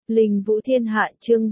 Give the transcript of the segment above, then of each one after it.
Linh Vũ Thiên Hạ chương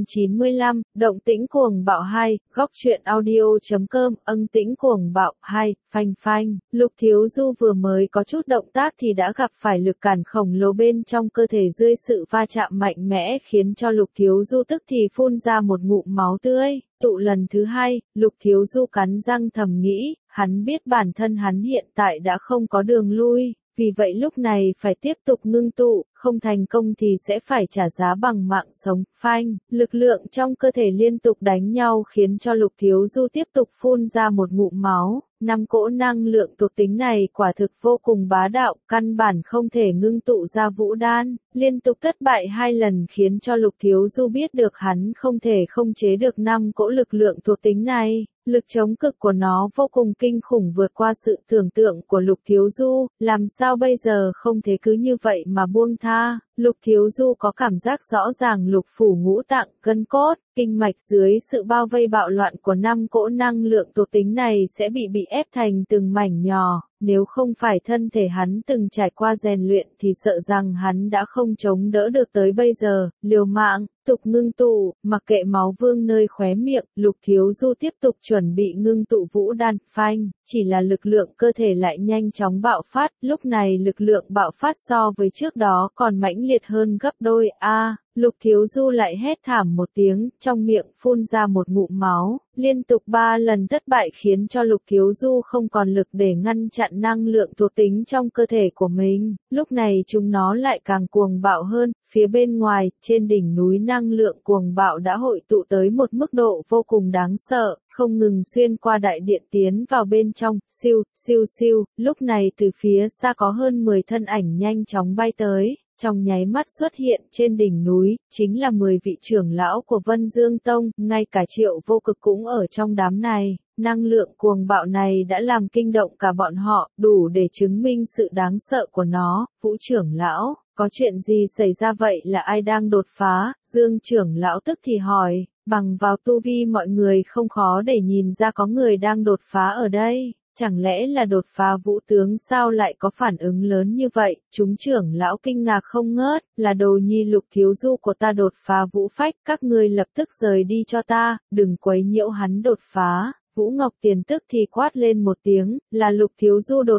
395, Động tĩnh cuồng bạo 2, góc truyện audio.com, Ân tĩnh cuồng bạo 2, phanh phanh. Lục Thiếu Du vừa mới có chút động tác thì đã gặp phải lực cản khổng lồ bên trong cơ thể dưới sự va chạm mạnh mẽ khiến cho Lục Thiếu Du tức thì phun ra một ngụm máu tươi. Tụ lần thứ hai, Lục Thiếu Du cắn răng thầm nghĩ, hắn biết bản thân hắn hiện tại đã không có đường lui. Vì vậy lúc này phải tiếp tục ngưng tụ, không thành công thì sẽ phải trả giá bằng mạng sống. Phanh, lực lượng trong cơ thể liên tục đánh nhau khiến cho Lục Thiếu Du tiếp tục phun ra một ngụm máu. 5 cỗ năng lượng thuộc tính này quả thực vô cùng bá đạo, căn bản không thể ngưng tụ ra vũ đan, liên tục thất bại 2 lần khiến cho Lục Thiếu Du biết được hắn không thể không chế được 5 cỗ lực lượng thuộc tính này. Lực chống cực của nó vô cùng kinh khủng vượt qua sự tưởng tượng của Lục Thiếu Du, làm sao bây giờ không thể cứ như vậy mà buông tha. Lục Thiếu Du có cảm giác rõ ràng lục phủ ngũ tạng, gân cốt, kinh mạch dưới sự bao vây bạo loạn của 5 cỗ năng lượng thuộc tính này sẽ bị ép thành từng mảnh nhỏ. Nếu không phải thân thể hắn từng trải qua rèn luyện thì sợ rằng hắn đã không chống đỡ được tới bây giờ. Liều mạng, tục ngưng tụ, mặc kệ máu vương nơi khóe miệng, Lục Thiếu Du tiếp tục chuẩn bị ngưng tụ vũ đan. Phanh, chỉ là lực lượng cơ thể lại nhanh chóng bạo phát, lúc này lực lượng bạo phát so với trước đó còn mãnh liệt hơn gấp đôi. Lục Thiếu Du lại hét thảm một tiếng, trong miệng phun ra một ngụm máu, liên tục 3 lần thất bại khiến cho Lục Thiếu Du không còn lực để ngăn chặn năng lượng thuộc tính trong cơ thể của mình. Lúc này chúng nó lại càng cuồng bạo hơn, phía bên ngoài, trên đỉnh núi năng lượng cuồng bạo đã hội tụ tới một mức độ vô cùng đáng sợ, không ngừng xuyên qua đại điện tiến vào bên trong. Siêu, siêu siêu, lúc này từ phía xa có hơn 10 thân ảnh nhanh chóng bay tới. Trong nháy mắt xuất hiện trên đỉnh núi, chính là 10 vị trưởng lão của Vân Dương Tông, ngay cả Triệu Vô Cực cũng ở trong đám này. Năng lượng cuồng bạo này đã làm kinh động cả bọn họ, đủ để chứng minh sự đáng sợ của nó. Vũ trưởng lão, có chuyện gì xảy ra vậy, là ai đang đột phá? Dương trưởng lão tức thì hỏi, bằng vào tu vi mọi người không khó để nhìn ra có người đang đột phá ở đây. Chẳng lẽ là đột phá vũ tướng sao lại có phản ứng lớn như vậy? Chúng trưởng lão kinh ngạc không ngớt, là đồ nhi Lục Thiếu Du của ta đột phá vũ phách, các ngươi lập tức rời đi cho ta, đừng quấy nhiễu hắn đột phá. Vũ Ngọc Tiền tức thì quát lên một tiếng, là Lục Thiếu Du đột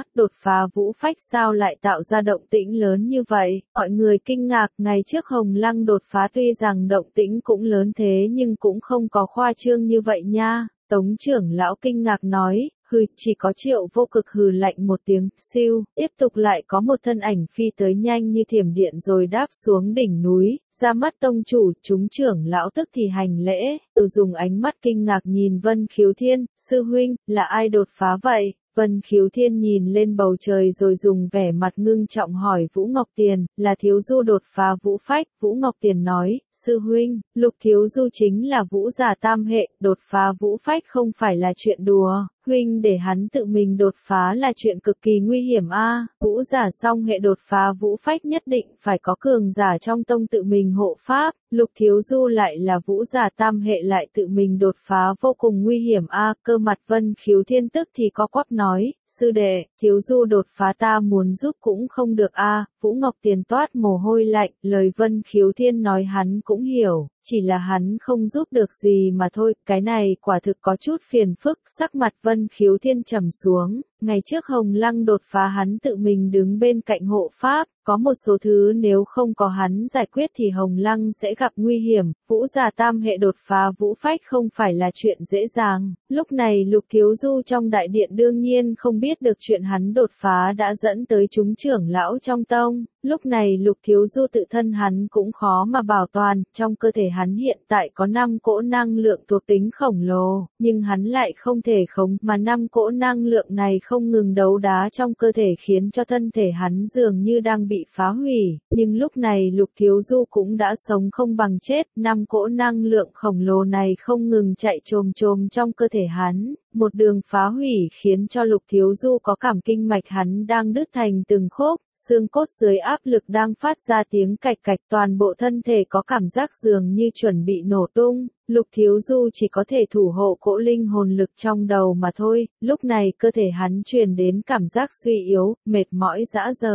phá vũ phách sao lại tạo ra động tĩnh lớn như vậy? Mọi người kinh ngạc, ngày trước Hồng Lăng đột phá tuy rằng động tĩnh cũng lớn thế nhưng cũng không có khoa trương như vậy nha. Tống trưởng lão kinh ngạc nói, chỉ có Triệu Vô Cực hừ lạnh một tiếng. Siêu, tiếp tục lại có một thân ảnh phi tới nhanh như thiểm điện rồi đáp xuống đỉnh núi, ra mắt tông chủ. Chúng trưởng lão tức thì hành lễ, dùng ánh mắt kinh ngạc nhìn Vân Khiếu Thiên. Sư huynh, là ai đột phá vậy? Vân Khiếu Thiên nhìn lên bầu trời rồi dùng vẻ mặt ngưng trọng hỏi Vũ Ngọc Tiền, là Thiếu Du đột phá vũ phách. Vũ Ngọc Tiền nói, sư huynh, Lục Thiếu Du chính là vũ giả tam hệ, đột phá vũ phách không phải là chuyện đùa. Huynh để hắn tự mình đột phá là chuyện cực kỳ nguy hiểm a. Vũ giả song hệ đột phá vũ phách nhất định phải có cường giả trong tông tự mình hộ pháp. Lục Thiếu Du lại là vũ giả tam hệ lại tự mình đột phá vô cùng nguy hiểm a. Cơ mặt Vân Khiếu Thiên tức thì có quắp nói, sư đệ, Thiếu Du đột phá ta muốn giúp cũng không được a. Vũ Ngọc Tiền toát mồ hôi lạnh, lời Vân Khiếu Thiên nói hắn cũng hiểu, chỉ là hắn không giúp được gì mà thôi. Cái này quả thực có chút phiền phức. Sắc mặt Vân Khiếu Thiên trầm xuống, ngày trước Hồng Lăng đột phá hắn tự mình đứng bên cạnh hộ pháp, có một số thứ nếu không có hắn giải quyết thì Hồng Lăng sẽ gặp nguy hiểm. Vũ giả tam hệ đột phá vũ phách không phải là chuyện dễ dàng. Lúc này Lục Thiếu Du trong đại điện đương nhiên không biết được chuyện hắn đột phá đã dẫn tới chúng trưởng lão trong tông. Lúc này Lục Thiếu Du tự thân hắn cũng khó mà bảo toàn, trong cơ thể hắn hiện tại có 5 cỗ năng lượng thuộc tính khổng lồ, nhưng hắn lại không thể khống, mà 5 cỗ năng lượng này không ngừng đấu đá trong cơ thể khiến cho thân thể hắn dường như đang bị phá hủy. Nhưng lúc này Lục Thiếu Du cũng đã sống không bằng chết, 5 cỗ năng lượng khổng lồ này không ngừng chạy chồm chồm trong cơ thể hắn. Một đường phá hủy khiến cho Lục Thiếu Du có cảm kinh mạch hắn đang đứt thành từng khúc, xương cốt dưới áp lực đang phát ra tiếng cạch cạch, toàn bộ thân thể có cảm giác dường như chuẩn bị nổ tung. Lục Thiếu Du chỉ có thể thủ hộ cỗ linh hồn lực trong đầu mà thôi. Lúc này cơ thể hắn truyền đến cảm giác suy yếu, mệt mỏi rã rời.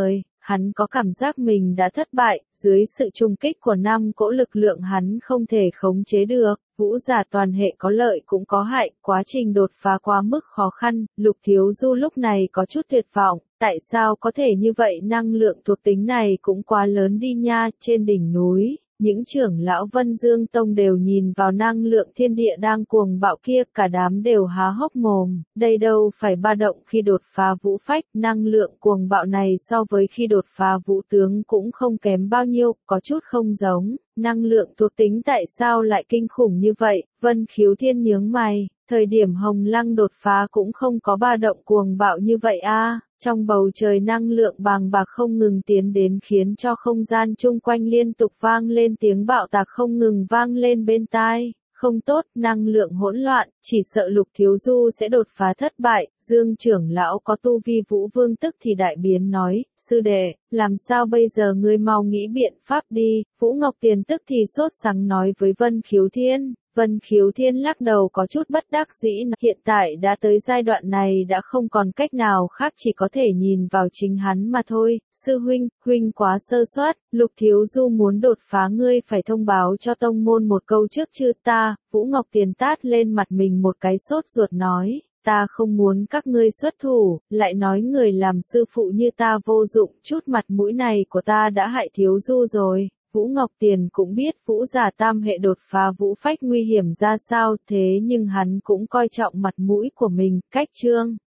hắn có cảm giác mình đã thất bại, dưới sự trùng kích của 5 cỗ lực lượng hắn không thể khống chế được. Vũ giả toàn hệ có lợi cũng có hại, quá trình đột phá quá mức khó khăn, Lục Thiếu Du lúc này có chút tuyệt vọng, tại sao có thể như vậy, năng lượng thuộc tính này cũng quá lớn đi nha. Trên đỉnh núi, những trưởng lão Vân Dương Tông đều nhìn vào năng lượng thiên địa đang cuồng bạo kia, cả đám đều há hốc mồm, đây đâu phải ba động khi đột phá vũ phách, năng lượng cuồng bạo này so với khi đột phá vũ tướng cũng không kém bao nhiêu, có chút không giống, năng lượng thuộc tính tại sao lại kinh khủng như vậy, Vân Khiếu Thiên nhướng mày, thời điểm Hồng Lăng đột phá cũng không có ba động cuồng bạo như vậy a. Trong bầu trời năng lượng bàng bạc không ngừng tiến đến khiến cho không gian chung quanh liên tục vang lên tiếng bạo tạc không ngừng vang lên bên tai. Không tốt, năng lượng hỗn loạn, chỉ sợ Lục Thiếu Du sẽ đột phá thất bại. Dương trưởng lão có tu vi Vũ Vương tức thì đại biến nói, sư đệ, làm sao bây giờ ngươi mau nghĩ biện pháp đi. Vũ Ngọc Tiền tức thì sốt sắng nói với Vân Khiếu Thiên. Vân Khiếu Thiên lắc đầu có chút bất đắc dĩ, hiện tại đã tới giai đoạn này đã không còn cách nào khác, chỉ có thể nhìn vào chính hắn mà thôi. Sư huynh, huynh quá sơ suất, Lục Thiếu Du muốn đột phá, ngươi phải thông báo cho tông môn một câu trước chứ. Ta, Vũ Ngọc Tiền tát lên mặt mình một cái sốt ruột nói, ta không muốn các ngươi xuất thủ, lại nói người làm sư phụ như ta vô dụng, chút mặt mũi này của ta đã hại Thiếu Du rồi. Vũ Ngọc Tiền cũng biết Vũ giả tam hệ đột phá vũ phách nguy hiểm ra sao, thế nhưng hắn cũng coi trọng mặt mũi của mình, cách Trương